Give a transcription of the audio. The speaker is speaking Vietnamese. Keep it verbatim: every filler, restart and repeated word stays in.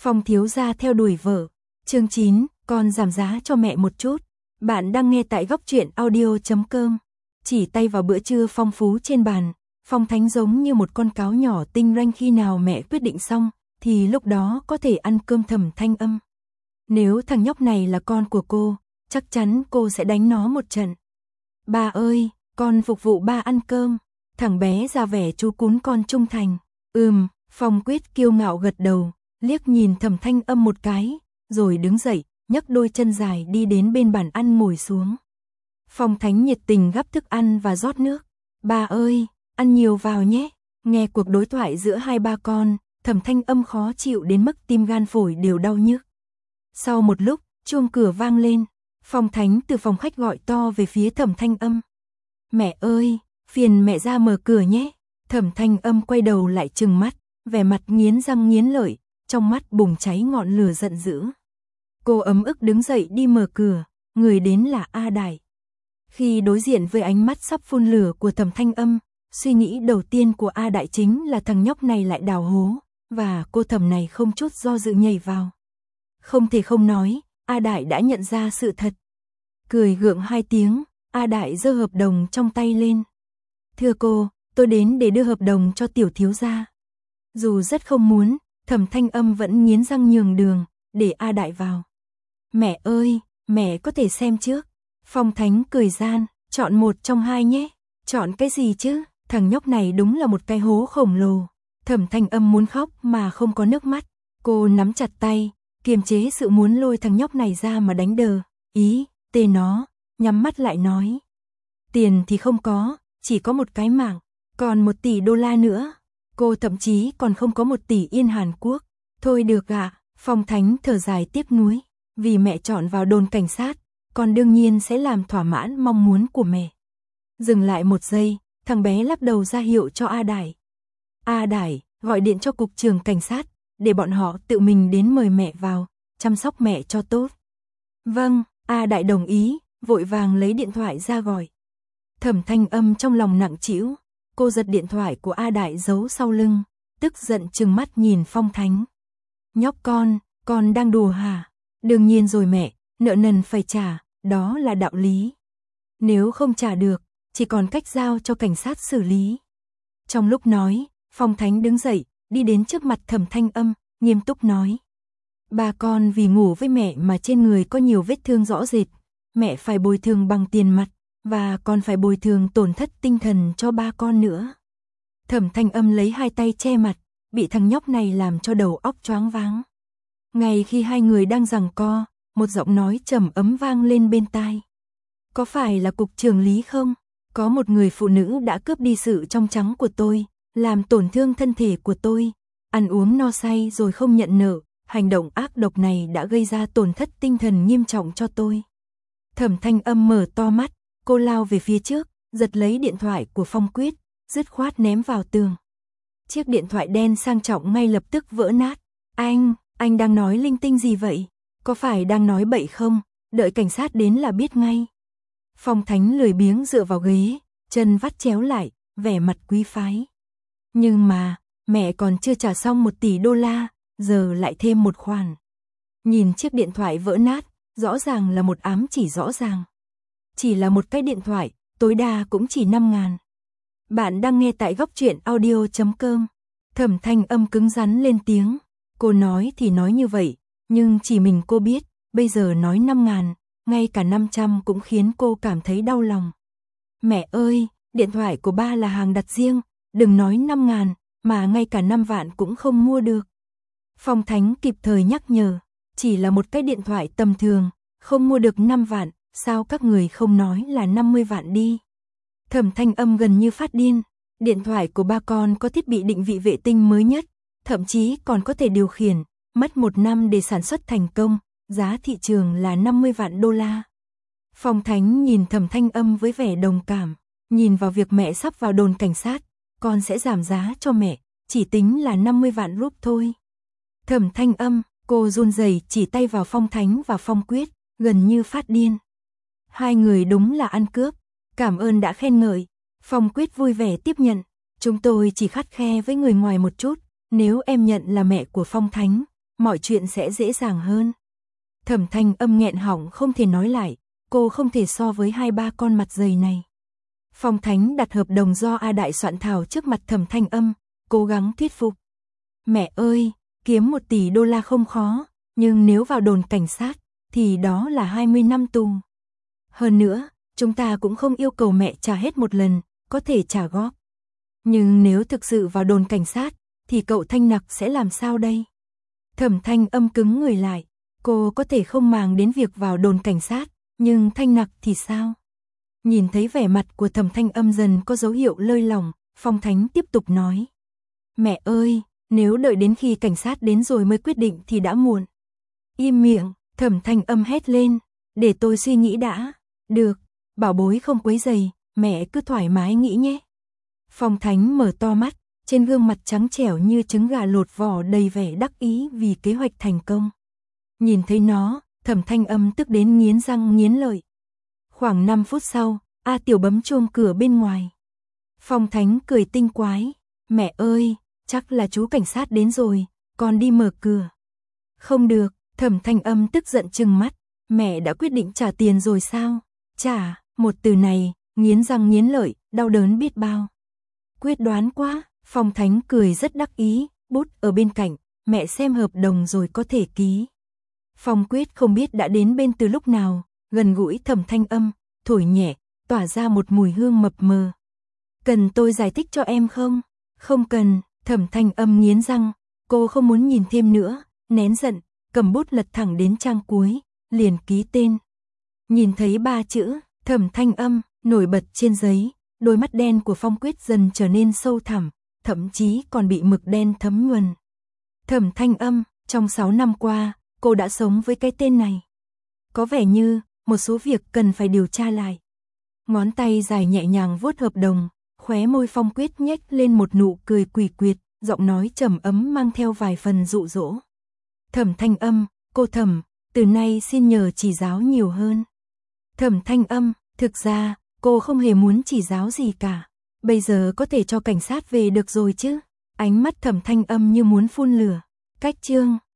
Phong thiếu gia theo đuổi vợ. Chương chín, con giảm giá cho mẹ một chút. Bạn đang nghe tại góc truyện audio chấm com. Chỉ tay vào bữa trưa phong phú trên bàn, Phong Thánh giống như một con cáo nhỏ tinh ranh, khi nào mẹ quyết định xong, thì lúc đó có thể ăn cơm. Thẩm Thanh Âm: nếu thằng nhóc này là con của cô, chắc chắn cô sẽ đánh nó một trận. Ba ơi, con phục vụ ba ăn cơm. Thằng bé ra vẻ chú cún con trung thành. Ừm, Phong Quyết kiêu ngạo gật đầu, liếc nhìn Thẩm Thanh Âm một cái, rồi đứng dậy, nhấc đôi chân dài đi đến bên bàn ăn ngồi xuống. Phong Thánh nhiệt tình gắp thức ăn và rót nước. Ba ơi, ăn nhiều vào nhé. Nghe cuộc đối thoại giữa hai ba con, Thẩm Thanh Âm khó chịu đến mức tim gan phổi đều đau nhức. Sau một lúc, chuông cửa vang lên. Phong Thánh từ phòng khách gọi to về phía Thẩm Thanh Âm: mẹ ơi, phiền mẹ ra mở cửa nhé. Thẩm Thanh Âm quay đầu lại trừng mắt, vẻ mặt nghiến răng nghiến lợi, trong mắt bùng cháy ngọn lửa giận dữ. Cô ấm ức đứng dậy đi mở cửa, người đến là A Đại. Khi đối diện với ánh mắt sắp phun lửa của Thẩm Thanh Âm, suy nghĩ đầu tiên của A Đại chính là thằng nhóc này lại đào hố, và cô Thẩm này không chút do dự nhảy vào. Không thể không nói, A Đại đã nhận ra sự thật. Cười gượng hai tiếng, A Đại giơ hợp đồng trong tay lên. Thưa cô, tôi đến để đưa hợp đồng cho tiểu thiếu gia. Dù rất không muốn, Thẩm Thanh Âm vẫn nghiến răng nhường đường, để A Đại vào. Mẹ ơi, mẹ có thể xem trước. Phong Thánh cười gian, chọn một trong hai nhé. Chọn cái gì chứ, thằng nhóc này đúng là một cái hố khổng lồ. Thẩm Thanh Âm muốn khóc mà không có nước mắt. Cô nắm chặt tay, kiềm chế sự muốn lôi thằng nhóc này ra mà đánh đờ. Ý, tê nó, nhắm mắt lại nói. Tiền thì không có, chỉ có một cái mạng, còn một tỷ đô la nữa. Cô thậm chí còn không có một tỷ yên Hàn Quốc. Thôi được ạ, à, Phong Thánh thở dài tiếc nuối. Vì mẹ chọn vào đồn cảnh sát, con đương nhiên sẽ làm thỏa mãn mong muốn của mẹ. Dừng lại một giây, thằng bé lắc đầu ra hiệu cho A Đại. A Đại, gọi điện cho cục trưởng cảnh sát, để bọn họ tự mình đến mời mẹ vào, chăm sóc mẹ cho tốt. Vâng, A Đại đồng ý, vội vàng lấy điện thoại ra gọi. Thẩm Thanh Âm trong lòng nặng trĩu, cô giật điện thoại của A Đại giấu sau lưng, tức giận trừng mắt nhìn Phong Thánh. Nhóc con, con đang đùa hả? Đương nhiên rồi mẹ, nợ nần phải trả, đó là đạo lý. Nếu không trả được, chỉ còn cách giao cho cảnh sát xử lý. Trong lúc nói, Phong Thánh đứng dậy, đi đến trước mặt Thẩm Thanh Âm, nghiêm túc nói. Ba con vì ngủ với mẹ mà trên người có nhiều vết thương rõ rệt, mẹ phải bồi thường bằng tiền mặt, và còn phải bồi thường tổn thất tinh thần cho ba con nữa. Thẩm Thanh Âm lấy hai tay che mặt, bị thằng nhóc này làm cho đầu óc choáng váng. Ngay khi hai người đang giằng co, một giọng nói trầm ấm vang lên bên tai. Có phải là cục trưởng Lý không? Có một người phụ nữ đã cướp đi sự trong trắng của tôi, làm tổn thương thân thể của tôi, ăn uống no say rồi không nhận nợ, hành động ác độc này đã gây ra tổn thất tinh thần nghiêm trọng cho tôi. Thẩm Thanh Âm mở to mắt, cô lao về phía trước, giật lấy điện thoại của Phong Quyết, dứt khoát ném vào tường. Chiếc điện thoại đen sang trọng ngay lập tức vỡ nát. Anh, anh đang nói linh tinh gì vậy? Có phải đang nói bậy không? Đợi cảnh sát đến là biết ngay. Phong Thánh lười biếng dựa vào ghế, chân vắt chéo lại, vẻ mặt quý phái. Nhưng mà, mẹ còn chưa trả xong một tỷ đô la, giờ lại thêm một khoản. Nhìn chiếc điện thoại vỡ nát, rõ ràng là một ám chỉ rõ ràng. Chỉ là một cái điện thoại, tối đa cũng chỉ năm ngàn. Bạn đang nghe tại góc truyện audio chấm com. Thẩm Thanh Âm cứng rắn lên tiếng. Cô nói thì nói như vậy, nhưng chỉ mình cô biết, bây giờ nói năm ngàn, ngay cả năm trăm cũng khiến cô cảm thấy đau lòng. Mẹ ơi, điện thoại của ba là hàng đặt riêng, đừng nói năm ngàn, mà ngay cả năm vạn cũng không mua được. Phong Thánh kịp thời nhắc nhở, chỉ là một cái điện thoại tầm thường, không mua được năm vạn, sao các người không nói là năm mươi vạn đi. Thẩm Thanh Âm gần như phát điên, điện thoại của ba con có thiết bị định vị vệ tinh mới nhất, thậm chí còn có thể điều khiển, mất một năm để sản xuất thành công, giá thị trường là năm mươi vạn đô la. Phong Thánh nhìn Thẩm Thanh Âm với vẻ đồng cảm, nhìn vào việc mẹ sắp vào đồn cảnh sát, con sẽ giảm giá cho mẹ, chỉ tính là năm mươi vạn rúp thôi. Thẩm Thanh Âm, cô run rẩy chỉ tay vào Phong Thánh và Phong Quyết, gần như phát điên. Hai người đúng là ăn cướp, cảm ơn đã khen ngợi. Phong Quyết vui vẻ tiếp nhận, chúng tôi chỉ khắt khe với người ngoài một chút, nếu em nhận là mẹ của Phong Thánh, mọi chuyện sẽ dễ dàng hơn. Thẩm Thanh Âm nghẹn họng không thể nói lại, cô không thể so với hai ba con mặt dày này. Phong Thánh đặt hợp đồng do A Đại soạn thảo trước mặt Thẩm Thanh Âm, cố gắng thuyết phục. Mẹ ơi, kiếm một tỷ đô la không khó, nhưng nếu vào đồn cảnh sát, thì đó là hai mươi năm tù. Hơn nữa, chúng ta cũng không yêu cầu mẹ trả hết một lần, có thể trả góp. Nhưng nếu thực sự vào đồn cảnh sát, thì cậu Thanh Nặc sẽ làm sao đây? Thẩm Thanh Âm cứng người lại, cô có thể không màng đến việc vào đồn cảnh sát, nhưng Thanh Nặc thì sao? Nhìn thấy vẻ mặt của Thẩm Thanh Âm dần có dấu hiệu lơi lỏng, Phong Thánh tiếp tục nói. Mẹ ơi, nếu đợi đến khi cảnh sát đến rồi mới quyết định thì đã muộn. Im miệng, Thẩm Thanh Âm hét lên, để tôi suy nghĩ đã. Được, bảo bối không quấy rầy, mẹ cứ thoải mái nghĩ nhé. Phong Thánh mở to mắt, trên gương mặt trắng trẻo như trứng gà lột vỏ đầy vẻ đắc ý vì kế hoạch thành công. Nhìn thấy nó, Thẩm Thanh Âm tức đến nghiến răng nghiến lợi. Khoảng năm phút sau, A Tiểu bấm chuông cửa bên ngoài. Phong Thánh cười tinh quái, mẹ ơi, chắc là chú cảnh sát đến rồi, con đi mở cửa. Không được, Thẩm Thanh Âm tức giận trừng mắt, mẹ đã quyết định trả tiền rồi sao? Trả, một từ này, nghiến răng nghiến lợi, đau đớn biết bao. Quyết đoán quá, Phong Thánh cười rất đắc ý, bút ở bên cạnh, mẹ xem hợp đồng rồi có thể ký. Phong Quyết không biết đã đến bên từ lúc nào, gần gũi Thẩm Thanh Âm, thổi nhẹ, tỏa ra một mùi hương mập mờ. Cần tôi giải thích cho em không? Không cần, Thẩm Thanh Âm nghiến răng, cô không muốn nhìn thêm nữa, nén giận, cầm bút lật thẳng đến trang cuối, liền ký tên. Nhìn thấy ba chữ, Thẩm Thanh Âm, nổi bật trên giấy, đôi mắt đen của Phong Quyết dần trở nên sâu thẳm, thậm chí còn bị mực đen thấm nhuần. Thẩm Thanh Âm, trong sáu năm qua, cô đã sống với cái tên này. Có vẻ như, một số việc cần phải điều tra lại. Ngón tay dài nhẹ nhàng vuốt hợp đồng, khóe môi Phong Quyết nhếch lên một nụ cười quỷ quyệt, giọng nói trầm ấm mang theo vài phần dụ dỗ. Thẩm Thanh Âm, cô Thẩm, từ nay xin nhờ chỉ giáo nhiều hơn. Thẩm Thanh Âm, thực ra, cô không hề muốn chỉ giáo gì cả. Bây giờ có thể cho cảnh sát về được rồi chứ? Ánh mắt Thẩm Thanh Âm như muốn phun lửa. Cách chương